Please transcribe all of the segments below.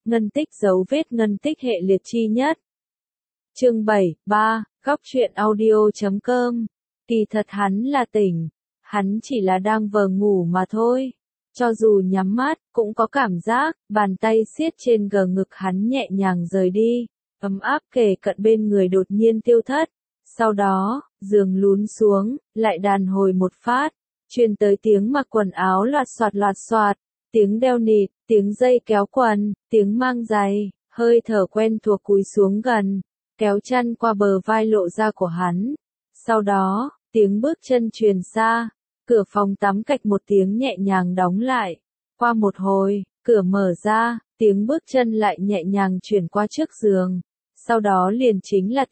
ngân tích dấu vết ngân tích hệ liệt chi nhất. Chương 3, Góc truyện audio.com. Kỳ thật hắn là tỉnh, hắn chỉ là đang vờ ngủ mà thôi. Cho dù nhắm mắt, cũng có cảm giác, bàn tay siết trên gờ ngực hắn nhẹ nhàng rời đi, ấm áp kề cận bên người đột nhiên tiêu thất. Sau đó, giường lún xuống, lại đàn hồi một phát, truyền tới tiếng mặc quần áo loạt soạt, tiếng đeo nịt, tiếng dây kéo quần, tiếng mang giày, hơi thở quen thuộc cúi xuống gần, kéo chăn qua bờ vai lộ ra của hắn. Sau đó, tiếng bước chân truyền xa, cửa phòng tắm cạch một tiếng nhẹ nhàng đóng lại. Qua một hồi, cửa mở ra, tiếng bước chân lại nhẹ nhàng chuyển qua trước giường. Sau đó liền chính là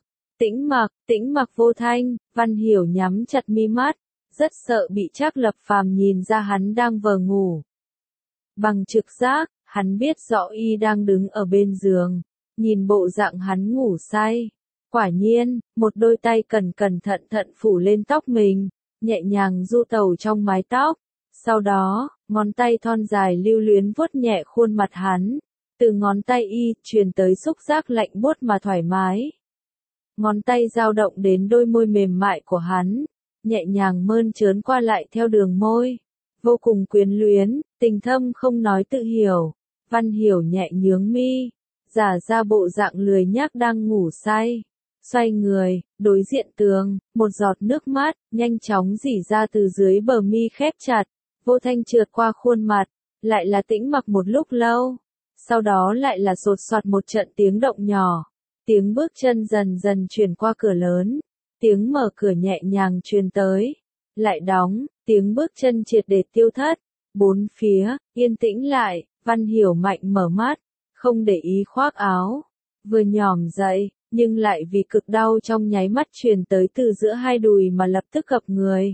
Tĩnh Mặc vô thanh. Văn Hiểu nhắm chặt mi mắt, rất sợ bị Trác Lập Phàm nhìn ra hắn đang vờ ngủ. Bằng trực giác, hắn biết rõ y đang đứng ở bên giường, nhìn bộ dạng hắn ngủ say. Quả nhiên, một đôi tay cẩn thận phủ lên tóc mình, nhẹ nhàng du tẩu trong mái tóc. Sau đó, ngón tay thon dài lưu luyến vuốt nhẹ khuôn mặt hắn, từ ngón tay y truyền tới xúc giác lạnh buốt mà thoải mái. Ngón tay dao động đến đôi môi mềm mại của hắn, nhẹ nhàng mơn trớn qua lại theo đường môi, vô cùng quyến luyến, tình thâm không nói tự hiểu. Văn Hiểu nhẹ nhướng mi, giả ra bộ dạng lười nhác đang ngủ say. Xoay người, đối diện tường, một giọt nước mắt, nhanh chóng rỉ ra từ dưới bờ mi khép chặt, vô thanh trượt qua khuôn mặt, lại là Tĩnh Mặc một lúc lâu. Sau đó lại là sột soạt một trận tiếng động nhỏ, tiếng bước chân dần dần truyền qua cửa lớn, tiếng mở cửa nhẹ nhàng truyền tới, lại đóng, tiếng bước chân triệt để tiêu thất. Bốn phía, yên tĩnh lại, Văn Hiểu mạnh mở mắt, không để ý khoác áo, vừa nhòm dậy, nhưng lại vì cực đau trong nháy mắt truyền tới từ giữa hai đùi mà lập tức gập người.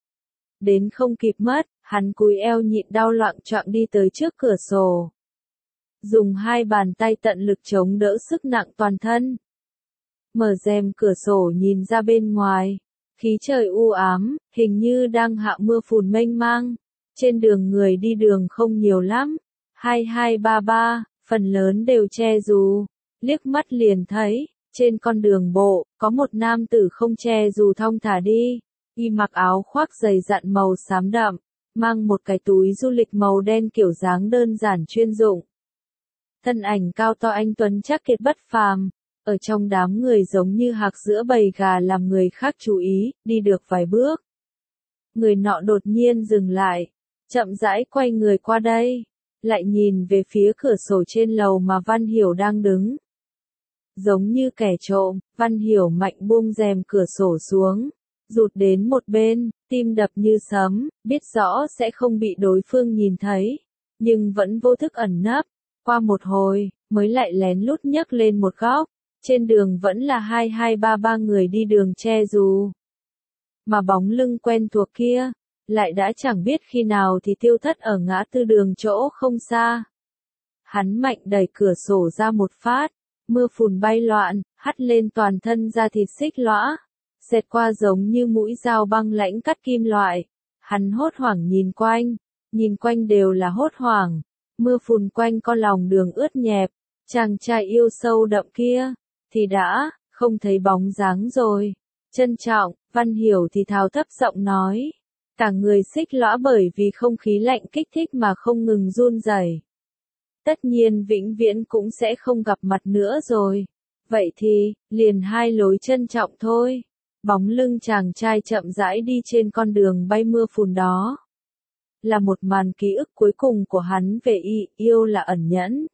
Đến không kịp mất, hắn cúi eo nhịn đau loạng choạng đi tới trước cửa sổ, dùng hai bàn tay tận lực chống đỡ sức nặng toàn thân. Mở rèm cửa sổ nhìn ra bên ngoài, khí trời u ám, hình như đang hạ mưa phùn mênh mang. Trên đường người đi đường không nhiều lắm, 2233, phần lớn đều che dù. Liếc mắt liền thấy, trên con đường bộ, có một nam tử không che dù thong thả đi. Y mặc áo khoác dày dặn màu xám đậm, mang một cái túi du lịch màu đen kiểu dáng đơn giản chuyên dụng. Thân ảnh cao to anh tuấn chắc kiệt bất phàm, ở trong đám người giống như hạc giữa bầy gà làm người khác chú ý. Đi được vài bước, người nọ đột nhiên dừng lại, chậm rãi quay người qua đây, lại nhìn về phía cửa sổ trên lầu mà Văn Hiểu đang đứng. Giống như kẻ trộm, Văn Hiểu mạnh buông rèm cửa sổ xuống, rụt đến một bên, tim đập như sấm, biết rõ sẽ không bị đối phương nhìn thấy, nhưng vẫn vô thức ẩn nấp. Qua một hồi, mới lại lén lút nhấc lên một góc, trên đường vẫn là 2233 người đi đường che dù. Mà bóng lưng quen thuộc kia, lại đã chẳng biết khi nào thì tiêu thất ở ngã tư đường chỗ không xa. Hắn mạnh đẩy cửa sổ ra một phát, mưa phùn bay loạn, hắt lên toàn thân da thịt xích lõa, xẹt qua giống như mũi dao băng lãnh cắt kim loại. Hắn hốt hoảng nhìn quanh đều là hốt hoảng, mưa phùn quanh con lòng đường ướt nhẹp, chàng trai yêu sâu đậm kia, thì đã, không thấy bóng dáng rồi. Trân trọng, Văn Hiểu thì thào thấp giọng nói. Cả người xích lõa bởi vì không khí lạnh kích thích mà không ngừng run rẩy. Tất nhiên vĩnh viễn cũng sẽ không gặp mặt nữa rồi. Vậy thì, liền hai lối trân trọng thôi. Bóng lưng chàng trai chậm rãi đi trên con đường bay mưa phùn đó. Là một màn ký ức cuối cùng của hắn về yêu là ẩn nhẫn.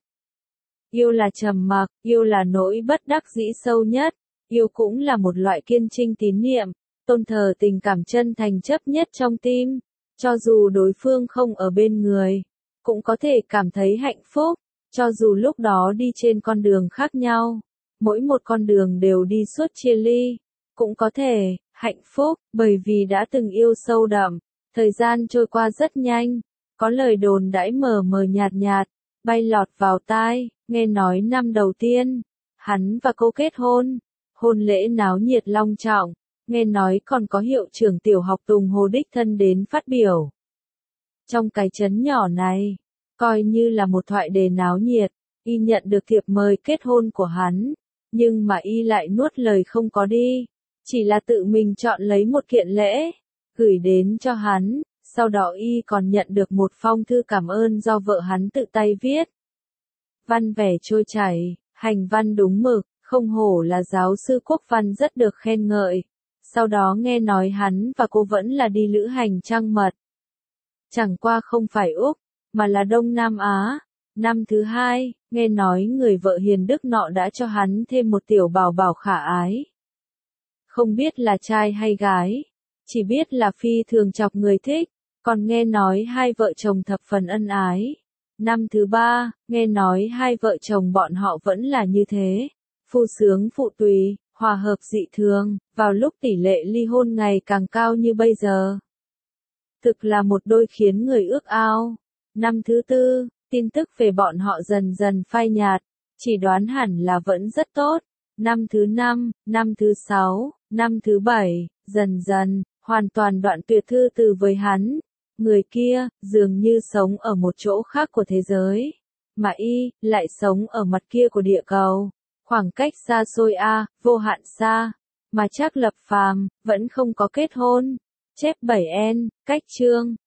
Yêu là trầm mặc, yêu là nỗi bất đắc dĩ sâu nhất. Yêu cũng là một loại kiên trinh tín niệm, tôn thờ tình cảm chân thành chấp nhất trong tim. Cho dù đối phương không ở bên người, cũng có thể cảm thấy hạnh phúc. Cho dù lúc đó đi trên con đường khác nhau, mỗi một con đường đều đi suốt chia ly, cũng có thể hạnh phúc, bởi vì đã từng yêu sâu đậm. Thời gian trôi qua rất nhanh, có lời đồn đãi mờ mờ nhạt nhạt, bay lọt vào tai. Nghe nói năm đầu tiên, hắn và cô kết hôn, hôn lễ náo nhiệt long trọng, nghe nói còn có hiệu trưởng tiểu học Tùng Hồ đích thân đến phát biểu. Trong cái trấn nhỏ này, coi như là một thoại đề náo nhiệt, Y nhận được thiệp mời kết hôn của hắn, nhưng mà Y lại nuốt lời không có đi, chỉ là tự mình chọn lấy một kiện lễ, gửi đến cho hắn, sau đó Y còn nhận được một phong thư cảm ơn do vợ hắn tự tay viết. Văn vẻ trôi chảy, hành văn đúng mực, không hổ là giáo sư quốc văn rất được khen ngợi. Sau đó nghe nói hắn và cô vẫn là đi lữ hành trăng mật. Chẳng qua không phải Úc, mà là Đông Nam Á. Năm thứ hai, nghe nói người vợ hiền đức nọ đã cho hắn thêm một tiểu bảo bảo khả ái. Không biết là trai hay gái, chỉ biết là phi thường chọc người thích, còn nghe nói hai vợ chồng thập phần ân ái. Năm thứ ba, nghe nói hai vợ chồng bọn họ vẫn là như thế, phu sướng phụ tùy, hòa hợp dị thường, vào lúc tỷ lệ ly hôn ngày càng cao như bây giờ. Thực là một đôi khiến người ước ao. Năm thứ tư, tin tức về bọn họ dần dần phai nhạt, chỉ đoán hẳn là vẫn rất tốt. Năm thứ năm, năm thứ sáu, năm thứ bảy, dần dần, hoàn toàn đoạn tuyệt thư từ với hắn. Người kia, dường như sống ở một chỗ khác của thế giới, mà Y, lại sống ở mặt kia của địa cầu. Khoảng cách xa xôi vô hạn xa, mà Trác Lập Phàm vẫn không có kết hôn. Chép 7N, cách chương.